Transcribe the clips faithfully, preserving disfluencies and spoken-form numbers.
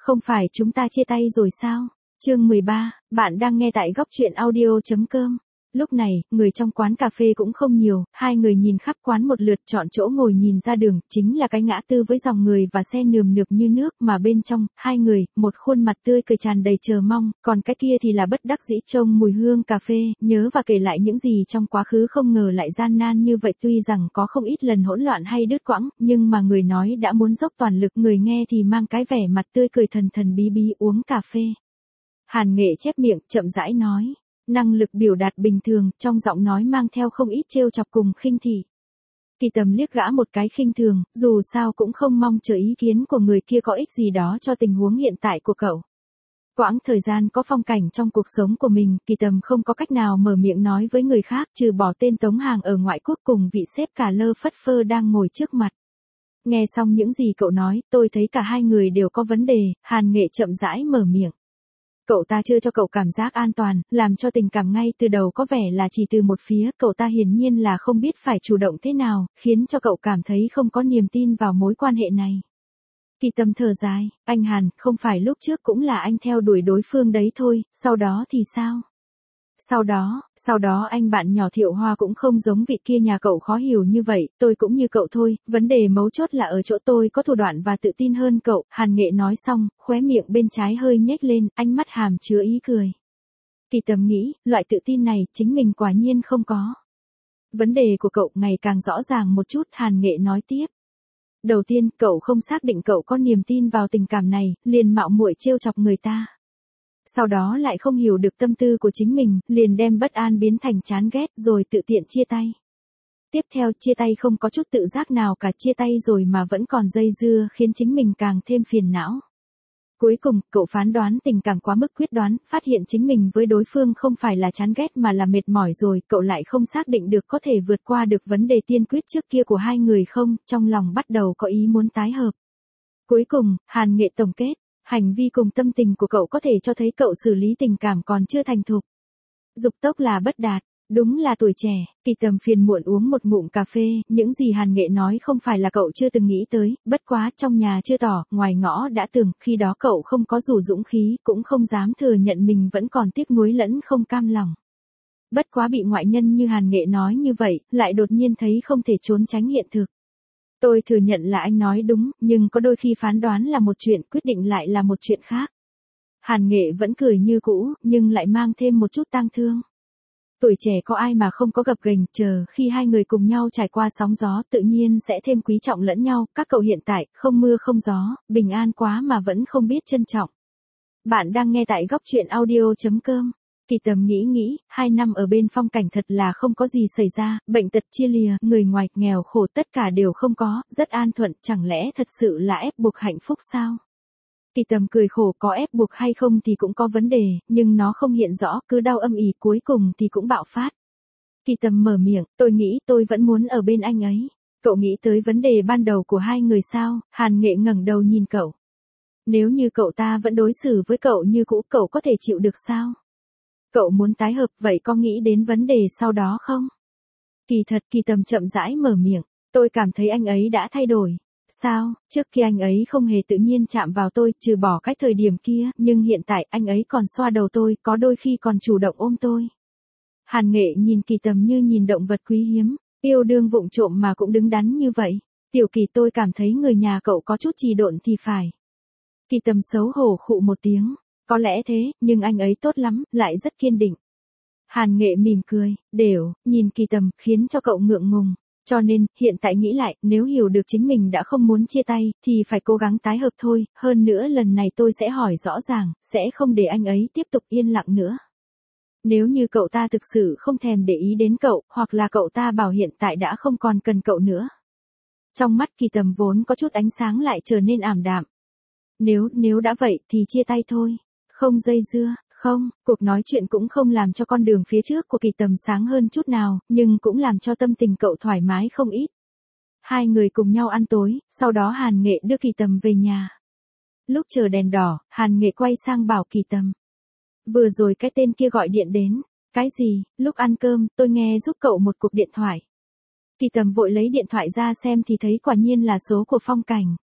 Không phải chúng ta chia tay rồi sao? Chương mười ba, bạn đang nghe tại góc truyện audio chấm com. Lúc này, người trong quán cà phê cũng không nhiều, hai người nhìn khắp quán một lượt chọn chỗ ngồi nhìn ra đường, chính là cái ngã tư với dòng người và xe nườm nượp như nước mà bên trong, hai người, một khuôn mặt tươi cười tràn đầy chờ mong, còn cái kia thì là bất đắc dĩ trông mùi hương cà phê, nhớ và kể lại những gì trong quá khứ không ngờ lại gian nan như vậy tuy rằng có không ít lần hỗn loạn hay đứt quãng, nhưng mà người nói đã muốn dốc toàn lực, người nghe thì mang cái vẻ mặt tươi cười thần thần bí bí uống cà phê. Hàn Nghệ chép miệng, chậm rãi nói. Năng lực biểu đạt bình thường, trong giọng nói mang theo không ít trêu chọc cùng khinh thị. Kỳ Tầm liếc gã một cái khinh thường, dù sao cũng không mong chờ ý kiến của người kia có ích gì đó cho tình huống hiện tại của cậu. Quãng thời gian có phong cảnh trong cuộc sống của mình, Kỳ Tầm không có cách nào mở miệng nói với người khác trừ bỏ tên Tống Hàng ở ngoại quốc cùng vị sếp cả lơ phất phơ đang ngồi trước mặt. Nghe xong những gì cậu nói, tôi thấy cả hai người đều có vấn đề, Hàn Nghệ chậm rãi mở miệng. Cậu ta chưa cho cậu cảm giác an toàn, làm cho tình cảm ngay từ đầu có vẻ là chỉ từ một phía, cậu ta hiển nhiên là không biết phải chủ động thế nào, khiến cho cậu cảm thấy không có niềm tin vào mối quan hệ này. Kỳ Tâm thở dài, anh Hàn, không phải lúc trước cũng là anh theo đuổi đối phương đấy thôi, sau đó thì sao? Sau đó, sau đó anh bạn nhỏ Thiệu Hoa cũng không giống vị kia nhà cậu khó hiểu như vậy, tôi cũng như cậu thôi, vấn đề mấu chốt là ở chỗ tôi có thủ đoạn và tự tin hơn cậu, Hàn Nghệ nói xong, khóe miệng bên trái hơi nhếch lên, ánh mắt hàm chứa ý cười. Kỳ Tầm nghĩ, loại tự tin này chính mình quả nhiên không có. Vấn đề của cậu ngày càng rõ ràng một chút, Hàn Nghệ nói tiếp. Đầu tiên, cậu không xác định cậu có niềm tin vào tình cảm này, liền mạo muội trêu chọc người ta. Sau đó lại không hiểu được tâm tư của chính mình, liền đem bất an biến thành chán ghét rồi tự tiện chia tay. Tiếp theo chia tay không có chút tự giác nào cả, chia tay rồi mà vẫn còn dây dưa khiến chính mình càng thêm phiền não. Cuối cùng, cậu phán đoán tình cảm quá mức quyết đoán, phát hiện chính mình với đối phương không phải là chán ghét mà là mệt mỏi rồi, cậu lại không xác định được có thể vượt qua được vấn đề tiên quyết trước kia của hai người không, trong lòng bắt đầu có ý muốn tái hợp. Cuối cùng, Hàn Nghệ tổng kết. Hành vi cùng tâm tình của cậu có thể cho thấy cậu xử lý tình cảm còn chưa thành thục. Dục tốc là bất đạt, đúng là tuổi trẻ. Kỳ Tầm phiền muộn uống một ngụm cà phê, những gì Hàn Nghệ nói không phải là cậu chưa từng nghĩ tới, bất quá trong nhà chưa tỏ, ngoài ngõ đã tường, khi đó cậu không có đủ dũng khí, cũng không dám thừa nhận mình vẫn còn tiếc nuối lẫn không cam lòng. Bất quá bị ngoại nhân như Hàn Nghệ nói như vậy, lại đột nhiên thấy không thể trốn tránh hiện thực. Tôi thừa nhận là anh nói đúng, nhưng có đôi khi phán đoán là một chuyện, quyết định lại là một chuyện khác. Hàn Nghệ vẫn cười như cũ, nhưng lại mang thêm một chút tang thương. Tuổi trẻ có ai mà không có gập ghềnh, chờ khi hai người cùng nhau trải qua sóng gió tự nhiên sẽ thêm quý trọng lẫn nhau, các cậu hiện tại, không mưa không gió, bình an quá mà vẫn không biết trân trọng. Bạn đang nghe tại góc truyện audio chấm com. Kỳ Tầm nghĩ nghĩ, hai năm ở bên phong cảnh thật là không có gì xảy ra, bệnh tật chia lìa, người ngoài, nghèo khổ tất cả đều không có, rất an thuận, chẳng lẽ thật sự là ép buộc hạnh phúc sao? Kỳ Tầm cười khổ, có ép buộc hay không thì cũng có vấn đề, nhưng nó không hiện rõ, cứ đau âm ỉ cuối cùng thì cũng bạo phát. Kỳ Tầm mở miệng, tôi nghĩ tôi vẫn muốn ở bên anh ấy. Cậu nghĩ tới vấn đề ban đầu của hai người sao? Hàn Nghệ ngẩng đầu nhìn cậu. Nếu như cậu ta vẫn đối xử với cậu như cũ, cậu có thể chịu được sao? Cậu muốn tái hợp, vậy có nghĩ đến vấn đề sau đó không? Kỳ thật, Kỳ Tầm chậm rãi mở miệng, tôi cảm thấy anh ấy đã thay đổi. Sao, trước kia anh ấy không hề tự nhiên chạm vào tôi, trừ bỏ cái thời điểm kia, nhưng hiện tại anh ấy còn xoa đầu tôi, có đôi khi còn chủ động ôm tôi. Hàn Nghệ nhìn Kỳ Tầm như nhìn động vật quý hiếm, yêu đương vụng trộm mà cũng đứng đắn như vậy. Tiểu Kỳ, tôi cảm thấy người nhà cậu có chút trì độn thì phải. Kỳ Tầm xấu hổ khụ một tiếng. Có lẽ thế, nhưng anh ấy tốt lắm, lại rất kiên định. Hàn Nghệ mỉm cười, đều, nhìn Kỳ Tầm, khiến cho cậu ngượng ngùng. Cho nên, hiện tại nghĩ lại, nếu hiểu được chính mình đã không muốn chia tay, thì phải cố gắng tái hợp thôi, hơn nữa lần này tôi sẽ hỏi rõ ràng, sẽ không để anh ấy tiếp tục yên lặng nữa. Nếu như cậu ta thực sự không thèm để ý đến cậu, hoặc là cậu ta bảo hiện tại đã không còn cần cậu nữa. Trong mắt Kỳ Tầm vốn có chút ánh sáng lại trở nên ảm đạm. Nếu, nếu đã vậy thì chia tay thôi. Không dây dưa, không, cuộc nói chuyện cũng không làm cho con đường phía trước của Kỳ Tầm sáng hơn chút nào, nhưng cũng làm cho tâm tình cậu thoải mái không ít. Hai người cùng nhau ăn tối, sau đó Hàn Nghệ đưa Kỳ Tầm về nhà. Lúc chờ đèn đỏ, Hàn Nghệ quay sang bảo Kỳ Tầm. Vừa rồi cái tên kia gọi điện đến. Cái gì, lúc ăn cơm, tôi nghe giúp cậu một cuộc điện thoại. Kỳ Tầm vội lấy điện thoại ra xem thì thấy quả nhiên là số của Phong Cảnh.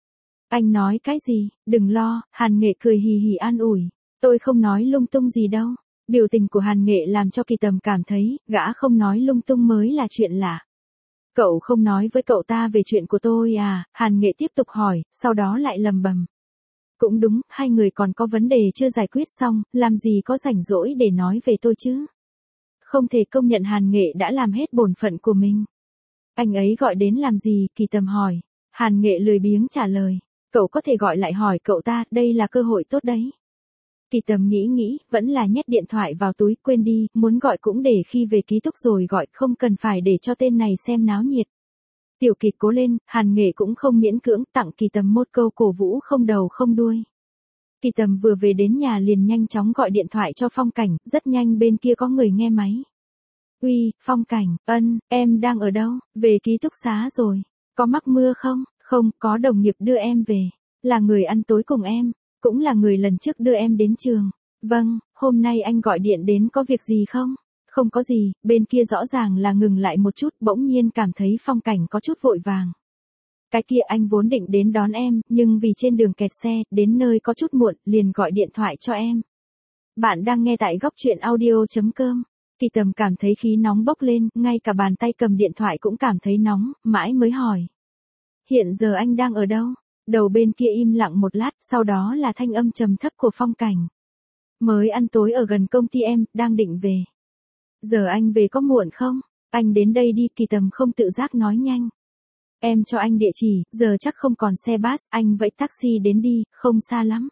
Anh nói cái gì, đừng lo, Hàn Nghệ cười hì hì an ủi. Tôi không nói lung tung gì đâu. Biểu tình của Hàn Nghệ làm cho Kỳ Tầm cảm thấy, gã không nói lung tung mới là chuyện lạ. Cậu không nói với cậu ta về chuyện của tôi à, Hàn Nghệ tiếp tục hỏi, sau đó lại lầm bầm. Cũng đúng, hai người còn có vấn đề chưa giải quyết xong, làm gì có rảnh rỗi để nói về tôi chứ. Không thể công nhận Hàn Nghệ đã làm hết bổn phận của mình. Anh ấy gọi đến làm gì, Kỳ Tầm hỏi. Hàn Nghệ lười biếng trả lời. Cậu có thể gọi lại hỏi cậu ta, đây là cơ hội tốt đấy. Kỳ Tầm nghĩ nghĩ, vẫn là nhét điện thoại vào túi, quên đi, muốn gọi cũng để khi về ký túc rồi gọi, không cần phải để cho tên này xem náo nhiệt. Tiểu Kỳ cố lên, Hàn Nghệ cũng không miễn cưỡng, tặng Kỳ Tầm một câu cổ vũ không đầu không đuôi. Kỳ Tầm vừa về đến nhà liền nhanh chóng gọi điện thoại cho Phong Cảnh, rất nhanh bên kia có người nghe máy. Uy, Phong Cảnh, ân, em đang ở đâu, về ký túc xá rồi. Có mắc mưa không? Không, có đồng nghiệp đưa em về. Là người ăn tối cùng em, cũng là người lần trước đưa em đến trường. Vâng, hôm nay anh gọi điện đến có việc gì không? Không có gì, bên kia rõ ràng là ngừng lại một chút, bỗng nhiên cảm thấy Phong Cảnh có chút vội vàng. Cái kia anh vốn định đến đón em, nhưng vì trên đường kẹt xe, đến nơi có chút muộn, liền gọi điện thoại cho em. Bạn đang nghe tại góc truyện audio.com. Kỳ Tầm cảm thấy khí nóng bốc lên, ngay cả bàn tay cầm điện thoại cũng cảm thấy nóng, mãi mới hỏi. Hiện giờ anh đang ở đâu? Đầu bên kia im lặng một lát, sau đó là thanh âm trầm thấp của Phong Cảnh. Mới ăn tối ở gần công ty em, đang định về. Giờ anh về có muộn không? Anh đến đây đi, Kỳ Tầm không tự giác nói nhanh. Em cho anh địa chỉ, giờ chắc không còn xe bus, anh vẫy taxi đến đi, không xa lắm.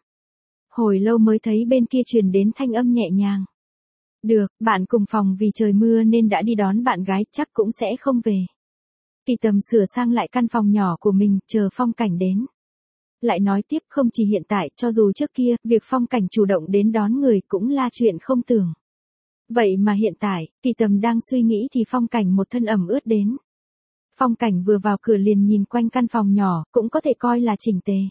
Hồi lâu mới thấy bên kia truyền đến thanh âm nhẹ nhàng. Được, bạn cùng phòng vì trời mưa nên đã đi đón bạn gái, chắc cũng sẽ không về. Kỳ Tầm sửa sang lại căn phòng nhỏ của mình, chờ Phong Cảnh đến. Lại nói tiếp, không chỉ hiện tại, cho dù trước kia, việc Phong Cảnh chủ động đến đón người cũng là chuyện không tưởng. Vậy mà hiện tại, Kỳ Tầm đang suy nghĩ thì Phong Cảnh một thân ẩm ướt đến. Phong Cảnh vừa vào cửa liền nhìn quanh căn phòng nhỏ, cũng có thể coi là chỉnh tề.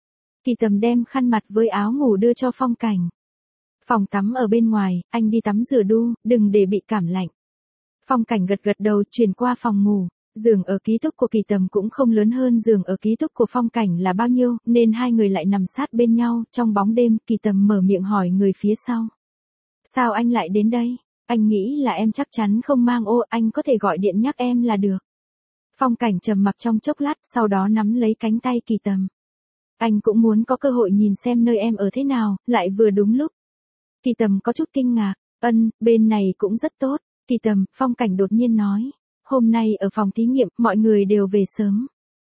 Kỳ Tầm đem khăn mặt với áo ngủ đưa cho Phong Cảnh. Phòng tắm ở bên ngoài, anh đi tắm rửa đu, đừng để bị cảm lạnh. Phong Cảnh gật gật đầu, chuyển qua phòng ngủ. Giường ở ký túc của Kỳ Tầm cũng không lớn hơn giường ở ký túc của Phong Cảnh là bao nhiêu, nên hai người lại nằm sát bên nhau, trong bóng đêm, Kỳ Tầm mở miệng hỏi người phía sau. Sao anh lại đến đây? Anh nghĩ là em chắc chắn không mang ô, anh có thể gọi điện nhắc em là được. Phong Cảnh trầm mặc trong chốc lát, sau đó nắm lấy cánh tay Kỳ Tầm. Anh cũng muốn có cơ hội nhìn xem nơi em ở thế nào, lại vừa đúng lúc. Kỳ Tầm có chút kinh ngạc, ân, bên này cũng rất tốt. Kỳ Tầm, Phong Cảnh đột nhiên nói. Hôm nay ở phòng thí nghiệm, mọi người đều về sớm.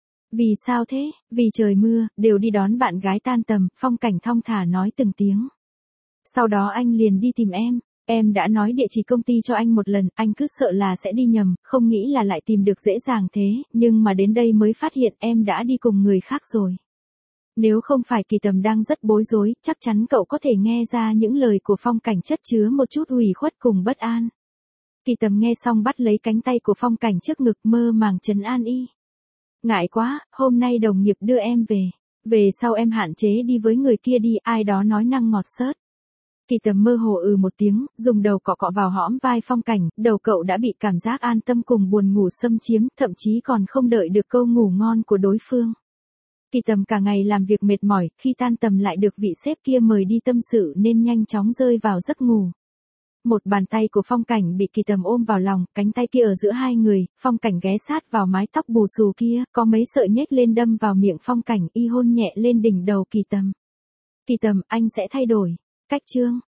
Vì sao thế? Vì trời mưa, đều đi đón bạn gái tan tầm, Phong Cảnh thong thả nói từng tiếng. Sau đó anh liền đi tìm em. Em đã nói địa chỉ công ty cho anh một lần, anh cứ sợ là sẽ đi nhầm, không nghĩ là lại tìm được dễ dàng thế, nhưng mà đến đây mới phát hiện em đã đi cùng người khác rồi. Nếu không phải Kỳ Tầm đang rất bối rối, chắc chắn cậu có thể nghe ra những lời của Phong Cảnh chất chứa một chút ủy khuất cùng bất an. Kỳ Tầm nghe xong bắt lấy cánh tay của Phong Cảnh trước ngực, mơ màng trấn an y. Ngại quá, hôm nay đồng nghiệp đưa em về. Về sau em hạn chế đi với người kia đi, ai đó nói năng ngọt xớt. Kỳ Tầm mơ hồ ừ một tiếng, dùng đầu cọ cọ vào hõm vai Phong Cảnh, đầu cậu đã bị cảm giác an tâm cùng buồn ngủ xâm chiếm, thậm chí còn không đợi được câu ngủ ngon của đối phương. Kỳ Tầm cả ngày làm việc mệt mỏi, khi tan tầm lại được vị sếp kia mời đi tâm sự nên nhanh chóng rơi vào giấc ngủ. Một bàn tay của Phong Cảnh bị Kỳ Tầm ôm vào lòng, cánh tay kia ở giữa hai người, Phong Cảnh ghé sát vào mái tóc bù xù kia, có mấy sợi nhếch lên đâm vào miệng Phong Cảnh, y hôn nhẹ lên đỉnh đầu Kỳ Tầm. Kỳ Tầm, anh sẽ thay đổi. Cách chương